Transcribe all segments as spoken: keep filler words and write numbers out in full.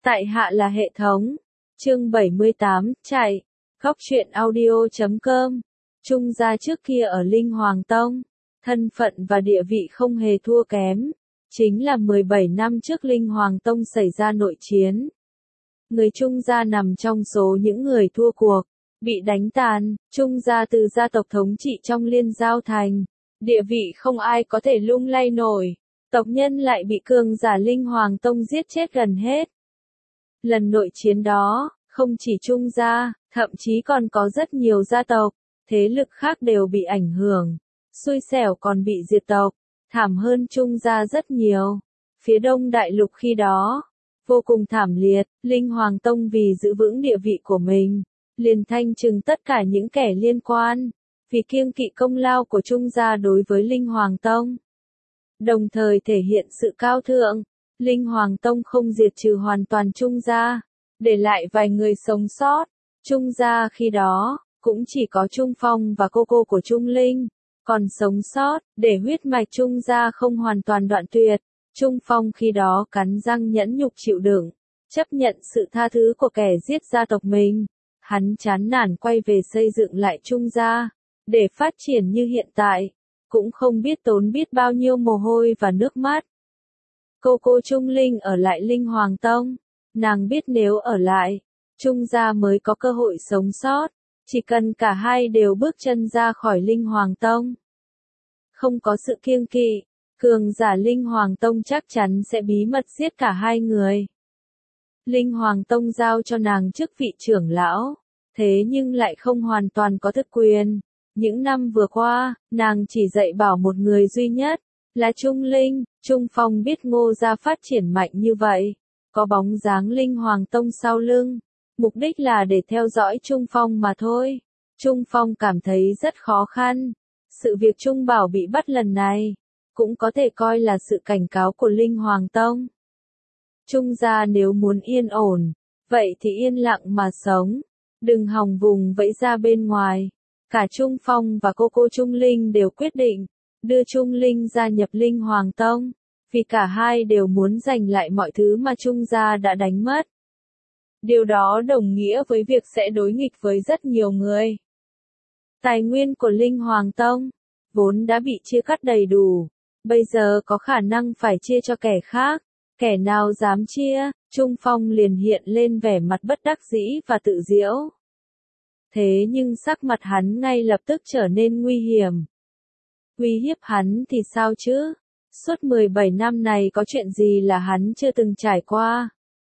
Tại hạ là hệ thống. Chương bảy mươi tám, chạy. Góc truyện audio chấm com. Trung gia trước kia ở Linh Hoàng Tông, thân phận và địa vị không hề thua kém. Chính là mười bảy năm trước Linh Hoàng Tông xảy ra nội chiến. Người Trung gia nằm trong số những người thua cuộc, bị đánh tàn. Trung gia từ gia tộc thống trị trong Liên Giao Thành, địa vị không ai có thể lung lay nổi. Tộc nhân lại bị cường giả Linh Hoàng Tông giết chết gần hết. Lần nội chiến đó, không chỉ Trung gia, thậm chí còn có rất nhiều gia tộc, thế lực khác đều bị ảnh hưởng. Xui xẻo còn bị diệt tộc, thảm hơn Trung gia rất nhiều. Phía Đông Đại Lục khi đó, vô cùng thảm liệt. Linh Hoàng Tông vì giữ vững địa vị của mình, liền thanh trừng tất cả những kẻ liên quan, vì kiêng kỵ công lao của Trung gia đối với Linh Hoàng Tông. Đồng thời thể hiện sự cao thượng, Linh Hoàng Tông không diệt trừ hoàn toàn Trung gia, để lại vài người sống sót. Trung gia khi đó, cũng chỉ có Trung Phong và cô cô của Trung Linh, còn sống sót, để huyết mạch Trung gia không hoàn toàn đoạn tuyệt. Trung Phong khi đó cắn răng nhẫn nhục chịu đựng, chấp nhận sự tha thứ của kẻ giết gia tộc mình. Hắn chán nản quay về xây dựng lại Trung gia, để phát triển như hiện tại, cũng không biết tốn biết bao nhiêu mồ hôi và nước mắt. Cô cô Trung Linh ở lại Linh Hoàng Tông, nàng biết nếu ở lại, Trung gia mới có cơ hội sống sót, chỉ cần cả hai đều bước chân ra khỏi Linh Hoàng Tông. Không có sự kiêng kỵ, cường giả Linh Hoàng Tông chắc chắn sẽ bí mật giết cả hai người. Linh Hoàng Tông giao cho nàng chức vị trưởng lão, thế nhưng lại không hoàn toàn có thực quyền. Những năm vừa qua, nàng chỉ dạy bảo một người duy nhất, là Trung Linh. Trung Phong biết Ngô gia phát triển mạnh như vậy, có bóng dáng Linh Hoàng Tông sau lưng, mục đích là để theo dõi Trung Phong mà thôi. Trung Phong cảm thấy rất khó khăn. Sự việc Trung Bảo bị bắt lần này, cũng có thể coi là sự cảnh cáo của Linh Hoàng Tông. Trung gia nếu muốn yên ổn, vậy thì yên lặng mà sống, đừng hòng vùng vẫy ra bên ngoài. Cả Trung Phong và cô cô Trung Linh đều quyết định đưa Trung Linh gia nhập Linh Hoàng Tông, vì cả hai đều muốn giành lại mọi thứ mà Trung gia đã đánh mất. Điều đó đồng nghĩa với việc sẽ đối nghịch với rất nhiều người. Tài nguyên của Linh Hoàng Tông vốn đã bị chia cắt đầy đủ, bây giờ có khả năng phải chia cho kẻ khác. Kẻ nào dám chia, Trung Phong liền hiện lên vẻ mặt bất đắc dĩ và tự giễu. Thế nhưng sắc mặt hắn ngay lập tức trở nên nguy hiểm. Uy hiếp hắn thì sao chứ? Suốt mười bảy năm này có chuyện gì là hắn chưa từng trải qua?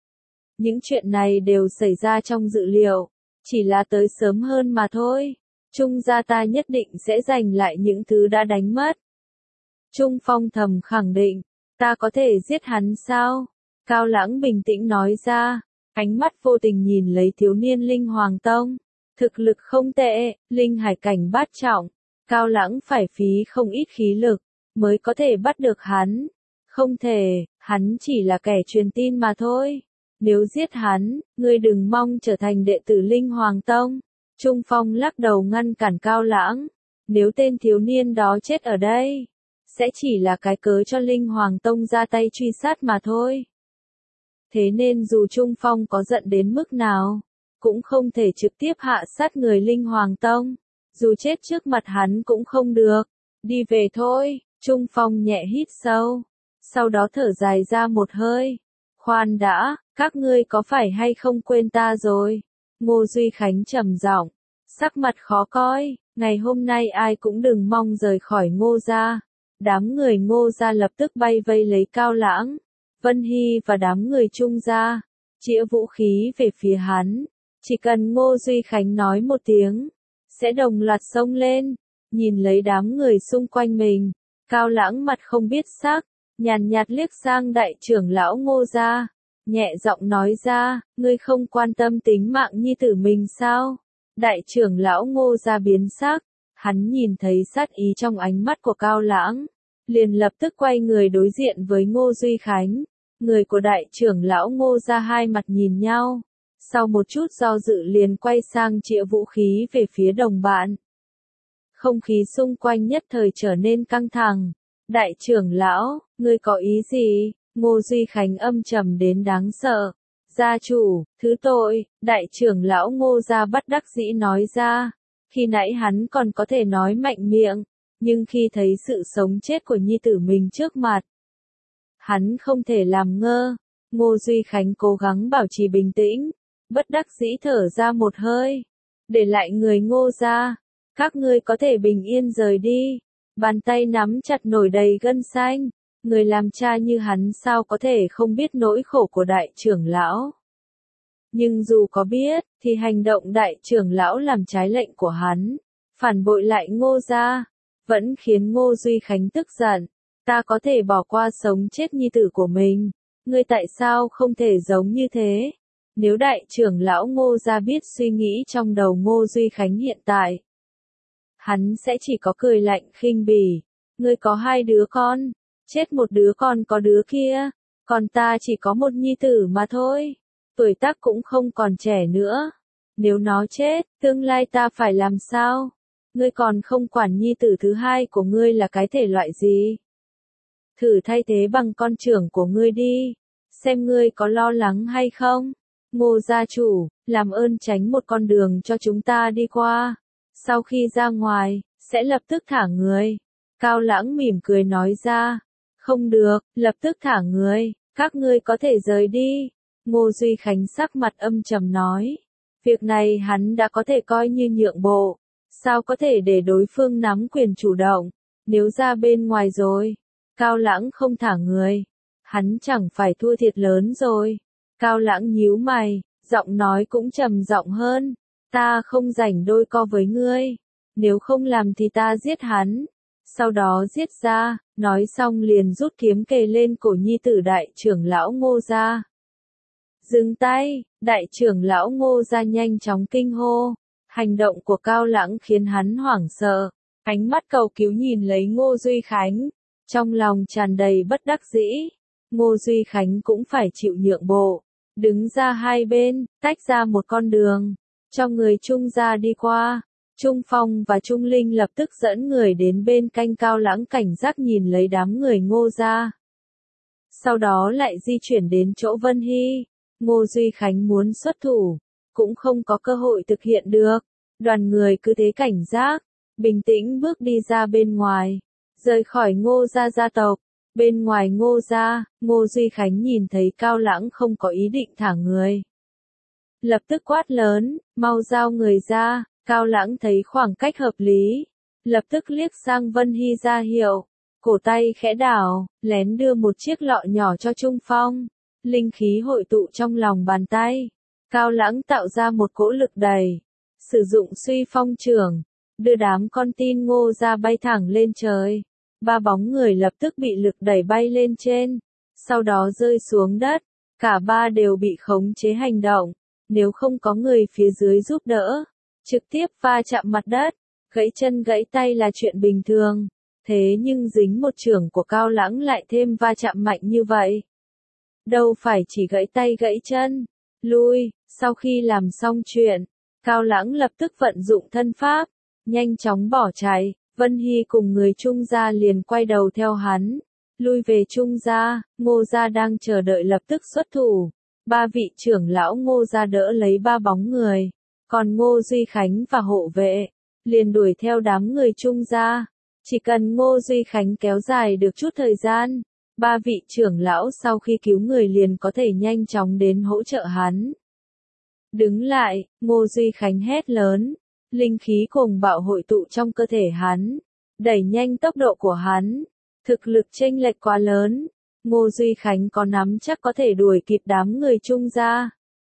Những chuyện này đều xảy ra trong dự liệu, chỉ là tới sớm hơn mà thôi. Trung gia ta nhất định sẽ giành lại những thứ đã đánh mất. Trung Phong thầm khẳng định, ta có thể giết hắn sao? Cao Lãng bình tĩnh nói ra, ánh mắt vô tình nhìn lấy thiếu niên Linh Hoàng Tông. Thực lực không tệ, Linh Hải cảnh bát trọng. Cao Lãng phải phí không ít khí lực, mới có thể bắt được hắn. Không thể, hắn chỉ là kẻ truyền tin mà thôi. Nếu giết hắn, ngươi đừng mong trở thành đệ tử Linh Hoàng Tông. Trung Phong lắc đầu ngăn cản Cao Lãng. Nếu tên thiếu niên đó chết ở đây, sẽ chỉ là cái cớ cho Linh Hoàng Tông ra tay truy sát mà thôi. Thế nên dù Trung Phong có giận đến mức nào, cũng không thể trực tiếp hạ sát người Linh Hoàng Tông. Dù chết trước mặt hắn cũng không được. Đi về thôi. Trung Phong nhẹ hít sâu, sau đó thở dài ra một hơi. Khoan đã, các ngươi có phải hay không quên ta rồi? Ngô Duy Khánh trầm giọng, sắc mặt khó coi. Ngày hôm nay ai cũng đừng mong rời khỏi Ngô gia. Đám người Ngô gia lập tức bay vây lấy Cao Lãng, Vân Hy và đám người Trung gia, chĩa vũ khí về phía hắn. Chỉ cần Ngô Duy Khánh nói một tiếng, sẽ đồng loạt xông lên. Nhìn lấy đám người xung quanh mình, Cao Lãng mặt không biết sắc, nhàn nhạt liếc sang đại trưởng lão Ngô gia, nhẹ giọng nói ra, ngươi không quan tâm tính mạng nhi tử mình sao? Đại trưởng lão Ngô gia biến sắc, hắn nhìn thấy sát ý trong ánh mắt của Cao Lãng, liền lập tức quay người đối diện với Ngô Duy Khánh. Người của đại trưởng lão Ngô gia hai mặt nhìn nhau, sau một chút do dự liền quay sang chĩa vũ khí về phía đồng bạn. Không khí xung quanh nhất thời trở nên căng thẳng. Đại trưởng lão, ngươi có ý gì? Ngô Duy Khánh âm trầm đến đáng sợ, Gia chủ, thứ tội, đại trưởng lão Ngô gia bất đắc dĩ nói ra. Khi nãy hắn còn có thể nói mạnh miệng, nhưng khi thấy sự sống chết của nhi tử mình trước mặt, hắn không thể làm ngơ. Ngô Duy Khánh cố gắng bảo trì bình tĩnh, bất đắc dĩ thở ra một hơi. Để lại người Ngô gia, các ngươi có thể bình yên rời đi. Bàn tay nắm chặt nổi đầy gân xanh. Người làm cha như hắn sao có thể không biết nỗi khổ của đại trưởng lão. Nhưng dù có biết, thì hành động đại trưởng lão làm trái lệnh của hắn, phản bội lại Ngô gia, vẫn khiến Ngô Duy Khánh tức giận. Ta có thể bỏ qua sống chết nhi tử của mình, ngươi tại sao không thể giống như thế? Nếu đại trưởng lão Ngô gia biết suy nghĩ trong đầu Ngô Duy Khánh hiện tại, hắn sẽ chỉ có cười lạnh khinh bỉ. Ngươi có hai đứa con, chết một đứa còn có đứa kia, còn ta chỉ có một nhi tử mà thôi. Tuổi tác cũng không còn trẻ nữa. Nếu nó chết, tương lai ta phải làm sao? Ngươi còn không quản nhi tử thứ hai của ngươi là cái thể loại gì? Thử thay thế bằng con trưởng của ngươi đi, xem ngươi có lo lắng hay không. Ngô gia chủ, làm ơn tránh một con đường cho chúng ta đi qua. Sau khi ra ngoài, sẽ lập tức thả người. Cao Lãng mỉm cười nói ra. Không được, lập tức thả người, các ngươi có thể rời đi. Ngô Duy Khánh sắc mặt âm trầm nói. Việc này hắn đã có thể coi như nhượng bộ. Sao có thể để đối phương nắm quyền chủ động? Nếu ra bên ngoài rồi, Cao Lãng không thả người, hắn chẳng phải thua thiệt lớn rồi. Cao Lãng nhíu mày, giọng nói cũng trầm giọng hơn. Ta không rảnh đôi co với ngươi. Nếu không làm thì ta giết hắn. Sau đó giết ra, nói xong liền rút kiếm kề lên cổ nhi tử đại trưởng lão Ngô gia. Dừng tay, đại trưởng lão Ngô gia nhanh chóng kinh hô. Hành động của Cao Lãng khiến hắn hoảng sợ, ánh mắt cầu cứu nhìn lấy Ngô Duy Khánh, trong lòng tràn đầy bất đắc dĩ. Ngô Duy Khánh cũng phải chịu nhượng bộ, đứng ra hai bên, tách ra một con đường, cho người Trung gia đi qua. Trung Phong và Trung Linh lập tức dẫn người đến bên canh Cao Lãng cảnh giác nhìn lấy đám người Ngô gia. Sau đó lại di chuyển đến chỗ Vân Hy. Ngô Duy Khánh muốn xuất thủ, cũng không có cơ hội thực hiện được. Đoàn người cứ thế cảnh giác, bình tĩnh bước đi ra bên ngoài, rời khỏi Ngô gia gia tộc. Bên ngoài Ngô gia, Ngô Duy Khánh nhìn thấy Cao Lãng không có ý định thả người, lập tức quát lớn, mau giao người ra. Cao Lãng thấy khoảng cách hợp lý, lập tức liếc sang Vân Hy ra hiệu, cổ tay khẽ đảo, lén đưa một chiếc lọ nhỏ cho Trung Phong. Linh khí hội tụ trong lòng bàn tay, Cao Lãng tạo ra một cỗ lực đẩy, sử dụng Suy Phong Trưởng, đưa đám con tin Ngô gia bay thẳng lên trời. Ba bóng người lập tức bị lực đẩy bay lên trên, sau đó rơi xuống đất, cả ba đều bị khống chế hành động, nếu không có người phía dưới giúp đỡ, trực tiếp va chạm mặt đất, gãy chân gãy tay là chuyện bình thường. Thế nhưng dính một chưởng của Cao Lãng lại thêm va chạm mạnh như vậy. Đâu phải chỉ gãy tay gãy chân, lui. Sau khi làm xong chuyện, Cao Lãng lập tức vận dụng thân pháp, nhanh chóng bỏ chạy. Vân Hy cùng người Trung gia liền quay đầu theo hắn, lui về Trung gia. Ngô gia đang chờ đợi lập tức xuất thủ. Ba vị trưởng lão Ngô gia đỡ lấy ba bóng người, còn Ngô Duy Khánh và hộ vệ liền đuổi theo đám người Trung gia. Chỉ cần Ngô Duy Khánh kéo dài được chút thời gian, ba vị trưởng lão sau khi cứu người liền có thể nhanh chóng đến hỗ trợ hắn. Đứng lại, Ngô Duy Khánh hét lớn, linh khí cùng bạo hội tụ trong cơ thể hắn, đẩy nhanh tốc độ của hắn, thực lực chênh lệch quá lớn. Ngô Duy Khánh có nắm chắc có thể đuổi kịp đám người Trung gia.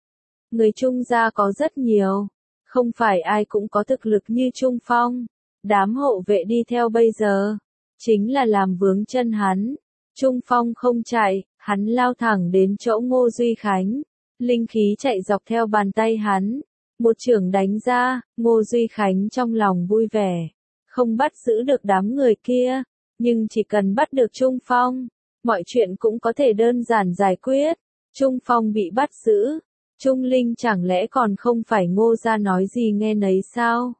Người Trung gia có rất nhiều, không phải ai cũng có thực lực như Trung Phong. Đám hộ vệ đi theo bây giờ, chính là làm vướng chân hắn. Trung Phong không chạy, hắn lao thẳng đến chỗ Ngô Duy Khánh. Linh khí chạy dọc theo bàn tay hắn. Một chưởng đánh ra, Ngô Duy Khánh trong lòng vui vẻ. Không bắt giữ được đám người kia, nhưng chỉ cần bắt được Trung Phong, mọi chuyện cũng có thể đơn giản giải quyết. Trung Phong bị bắt giữ, Trung Linh chẳng lẽ còn không phải Ngô gia nói gì nghe nấy sao?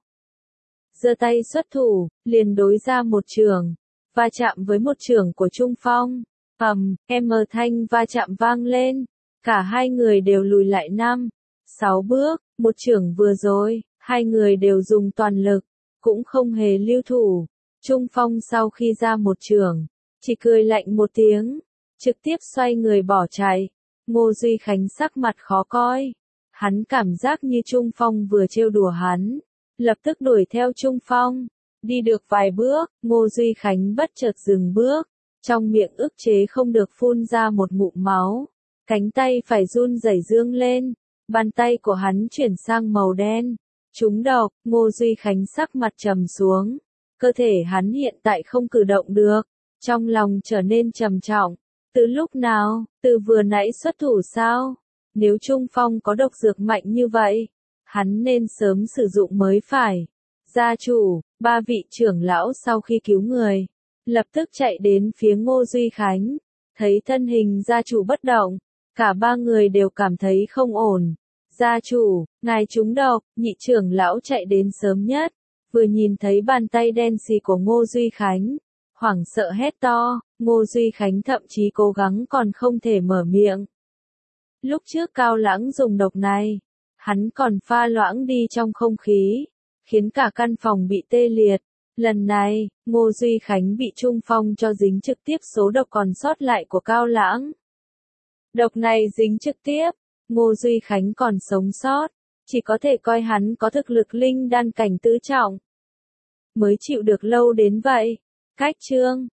Giơ tay xuất thủ, liền đối ra một chưởng, va chạm với một chưởng của Trung Phong. Ầm, em thanh va chạm vang lên, Cả hai người đều lùi lại năm, sáu bước, một chưởng vừa rồi, hai người đều dùng toàn lực, cũng không hề lưu thủ. Trung Phong sau khi ra một chưởng, chỉ cười lạnh một tiếng, trực tiếp xoay người bỏ chạy. Ngô Duy Khánh sắc mặt khó coi. Hắn cảm giác như Trung Phong vừa trêu đùa hắn, lập tức đuổi theo Trung Phong. Đi được vài bước, Ngô Duy Khánh bất chợt dừng bước, trong miệng ức chế không được phun ra một ngụm máu. Cánh tay phải run rẩy dương lên, bàn tay của hắn chuyển sang màu đen. Trúng độc, Ngô Duy Khánh sắc mặt trầm xuống. Cơ thể hắn hiện tại không cử động được, trong lòng trở nên trầm trọng. Từ lúc nào, từ vừa nãy xuất thủ sao? Nếu Trung Phong có độc dược mạnh như vậy, hắn nên sớm sử dụng mới phải. Gia chủ, ba vị trưởng lão sau khi cứu người, lập tức chạy đến phía Ngô Duy Khánh, thấy thân hình gia chủ bất động, cả ba người đều cảm thấy không ổn. Gia chủ, ngài trúng độc, nhị trưởng lão chạy đến sớm nhất, vừa nhìn thấy bàn tay đen xì của Ngô Duy Khánh, hoảng sợ hét to. Ngô Duy Khánh thậm chí cố gắng còn không thể mở miệng. Lúc trước Cao Lãng dùng độc này, hắn còn pha loãng đi trong không khí, khiến cả căn phòng bị tê liệt. Lần này, Ngô Duy Khánh bị Trung Phong cho dính trực tiếp số độc còn sót lại của Cao Lãng. Độc này dính trực tiếp, Ngô Duy Khánh còn sống sót, chỉ có thể coi hắn có thực lực linh đan cảnh tứ trọng. Mới chịu được lâu đến vậy. Cách chương